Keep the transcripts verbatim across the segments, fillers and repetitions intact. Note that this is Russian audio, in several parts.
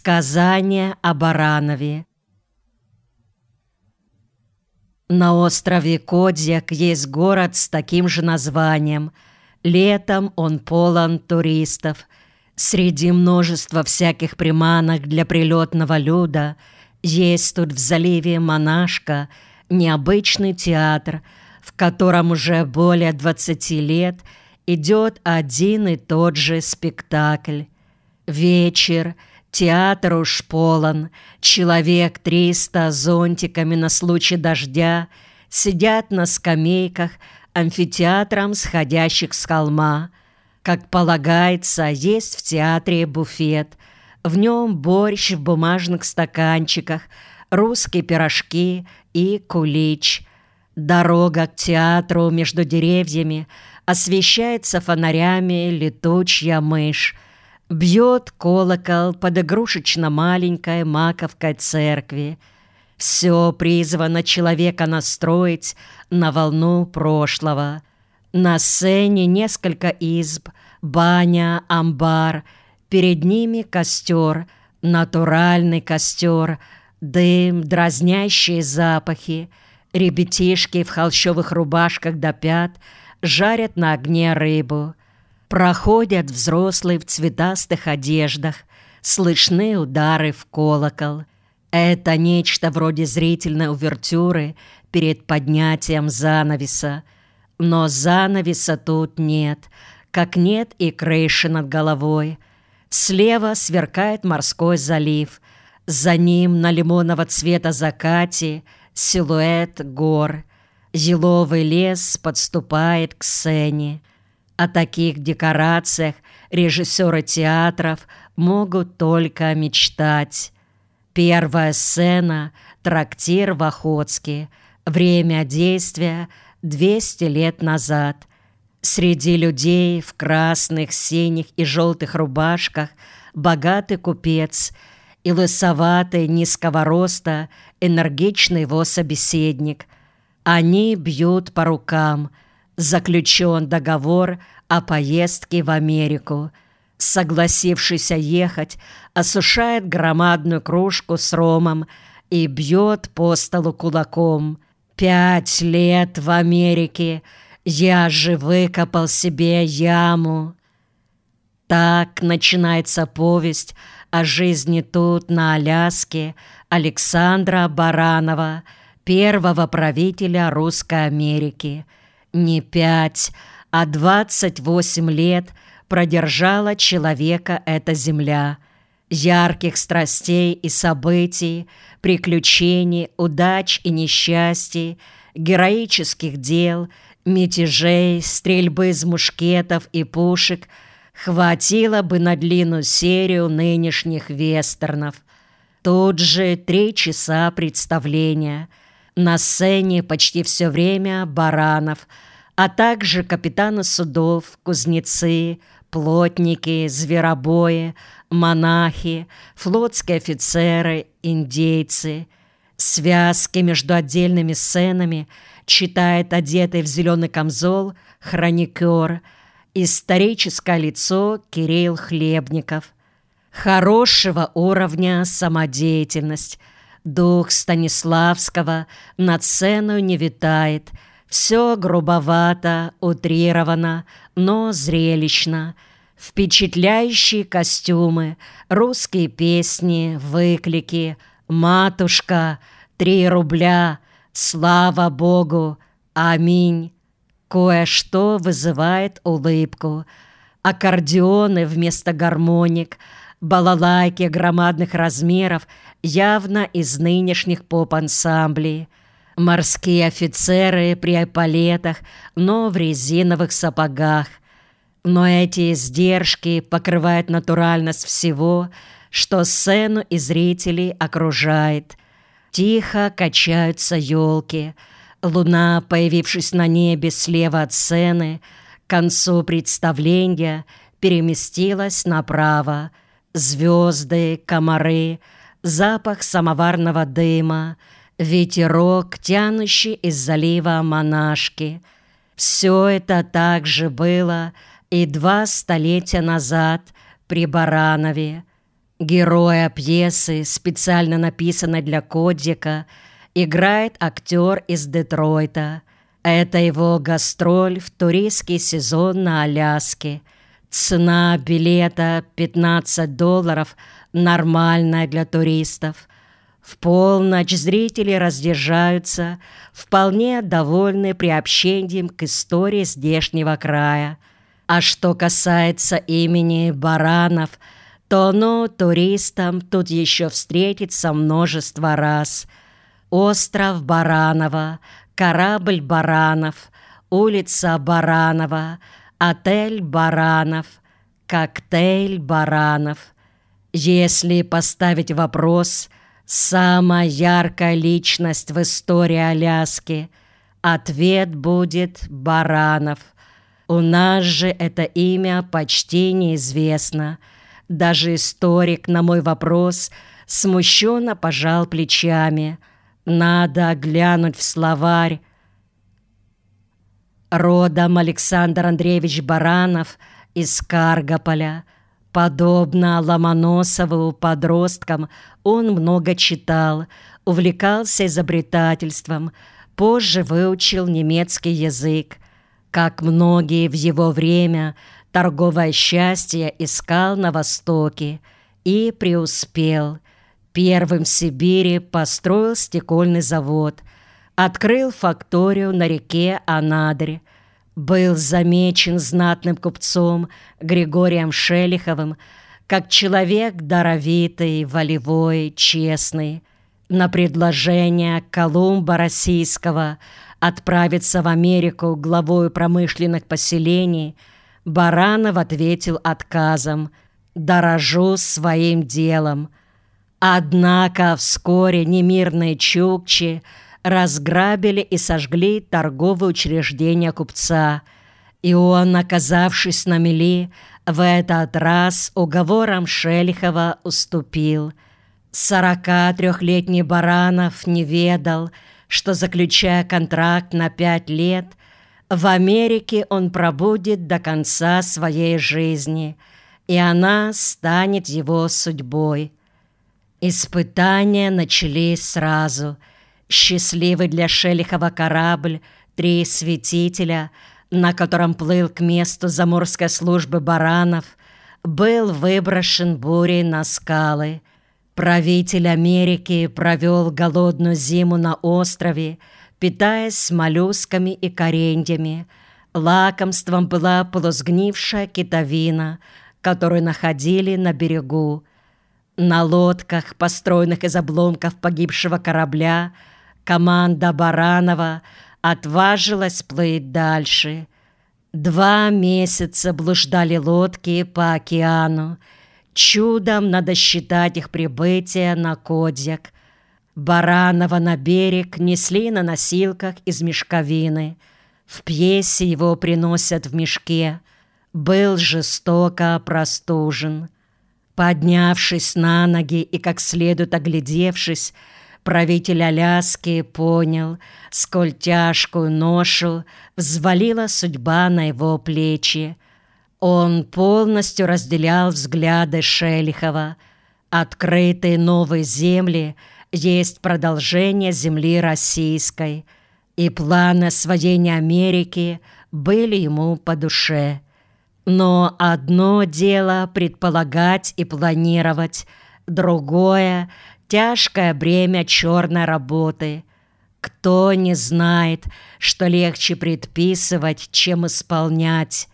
Сказание о Баранове. На острове Кодьяк есть город с таким же названием. Летом он полон туристов. Среди множества всяких приманок для прилетного люда есть тут в заливе Монашка необычный театр, в котором уже более двадцати лет идет один и тот же спектакль. Вечер. Театр уж полон, человек триста с зонтиками на случай дождя сидят на скамейках амфитеатром сходящих с холма. Как полагается, есть в театре буфет. В нем борщ в бумажных стаканчиках, русские пирожки и кулич. Дорога к театру между деревьями освещается фонарями летучая мышь. Бьет колокол под игрушечно маленькой маковкой церкви. Все призвано человека настроить на волну прошлого. На сцене несколько изб, баня, амбар. Перед ними костер, натуральный костер, дым, дразнящие запахи. Ребятишки в холщовых рубашках до пят жарят на огне рыбу. Проходят взрослые в цветастых одеждах, слышны удары в колокол. Это нечто вроде зрительной увертюры перед поднятием занавеса. Но занавеса тут нет, как нет и крыши над головой. Слева сверкает морской залив, за ним на лимонного цвета закате силуэт гор. Еловый лес подступает к сцене. О таких декорациях режиссеры театров могут только мечтать. Первая сцена – трактир в Охотске. Время действия – двести лет назад. Среди людей в красных, синих и желтых рубашках богатый купец и лысоватый, низкого роста, энергичный его собеседник. Они бьют по рукам. Заключен договор о поездке в Америку. Согласившийся ехать осушает громадную кружку с ромом и бьет по столу кулаком. «Пять лет в Америке, я же выкопал себе яму». Так начинается повесть о жизни тут, на Аляске, Александра Баранова, первого правителя Русской Америки. Не пять, а двадцать восемь лет продержала человека эта земля. Ярких страстей и событий, приключений, удач и несчастий, героических дел, мятежей, стрельбы из мушкетов и пушек хватило бы на длинную серию нынешних вестернов. Тут же три часа представления. На сцене почти все время Баранов, а также капитаны судов, кузнецы, плотники, зверобои, монахи, флотские офицеры, индейцы. Связки между отдельными сценами читает одетый в зеленый камзол хроникер, историческое лицо Кирилл Хлебников. Хорошего уровня самодеятельность. Дух Станиславского над сценой не витает. Все грубовато, утрировано, но зрелищно. Впечатляющие костюмы, русские песни, выклики, «Матушка», «Три рубля», «Слава Богу», «Аминь». Кое-что вызывает улыбку. Аккордеоны вместо гармоник, балалайки громадных размеров явно из нынешних поп-ансамблей. Морские офицеры при эполетах, но в резиновых сапогах. Но эти издержки покрывают натуральность всего, что сцену и зрителей окружает. Тихо качаются елки. Луна, появившись на небе слева от сцены, к концу представления переместилась направо. Звезды, комары, запах самоварного дыма, ветерок, тянущий из залива Монашки. Все это также было и два столетия назад при Баранове. Героя пьесы, специально написанной для Кодзика, играет актер из Детройта. Это его гастроль в туристский сезон на Аляске. Цена билета пятнадцать долларов, нормальная для туристов. В полночь зрители разъезжаются, вполне довольны приобщением к истории здешнего края. А что касается имени Баранов, то оно туристам тут еще встретится множество раз. Остров Баранова, корабль Баранов, улица Баранова, отель Баранов, коктейль Баранов. Если поставить вопрос «самая яркая личность в истории Аляски», ответ будет Баранов. У нас же это имя почти неизвестно. Даже историк на мой вопрос смущенно пожал плечами. Надо глянуть в словарь. Родом Александр Андреевич Баранов из Каргополя. Подобно Ломоносову подросткам, он много читал, увлекался изобретательством, позже выучил немецкий язык. Как многие в его время, торговое счастье искал на Востоке и преуспел. Первым в Сибири построил стекольный завод, открыл факторию на реке Анадырь, был замечен знатным купцом Григорием Шелиховым как человек даровитый, волевой, честный. На предложение Колумба Российского отправиться в Америку главою промышленных поселений Баранов ответил отказом: «Дорожу своим делом». Однако вскоре немирные чукчи разграбили и сожгли торговые учреждения купца, и он, оказавшись на мели, в этот раз уговором Шелихова уступил. Сорокатрёхлетний Баранов не ведал, что, заключая контракт на пять лет, в Америке он пробудет до конца своей жизни, и она станет его судьбой. Испытания начались сразу. Счастливый для Шелихова корабль «Три святителя», на котором плыл к месту заморской службы Баранов, был выброшен бурей на скалы. Правитель Америки провел голодную зиму на острове, питаясь моллюсками и кореньями. Лакомством была полусгнившая китовина, которую находили на берегу. На лодках, построенных из обломков погибшего корабля, команда Баранова отважилась плыть дальше. Два месяца блуждали лодки по океану. Чудом надо считать их прибытие на Кодзик. Баранова на берег несли на носилках из мешковины. В пьесе его приносят в мешке. Был жестоко простужен. Поднявшись на ноги и как следует оглядевшись, правитель Аляски понял, сколь тяжкую ношу взвалила судьба на его плечи. Он полностью разделял взгляды Шелихова. Открытые новые земли есть продолжение земли российской, и планы освоения Америки были ему по душе. Но одно дело предполагать и планировать, другое — тяжкое бремя черной работы. Кто не знает, что легче предписывать, чем исполнять?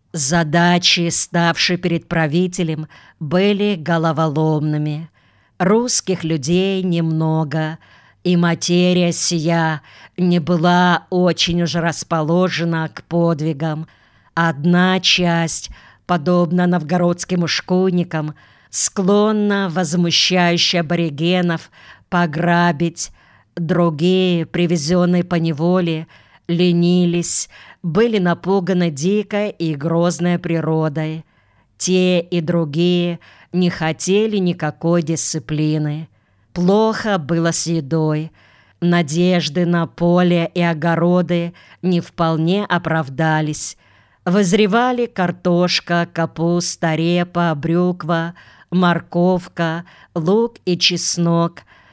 Задачи, ставшие перед правителем, были головоломными. Русских людей немного, и материя сия не была очень уж расположена к подвигам. Одна часть, подобно новгородским ушкуйникам, склонна, возмущающая аборигенов, пограбить. Другие, привезенные по неволе, ленились, были напуганы дикой и грозной природой. Те и другие не хотели никакой дисциплины. Плохо было с едой. Надежды на поле и огороды не вполне оправдались. Вызревали картошка, капуста, репа, брюква, морковка, лук и чеснок,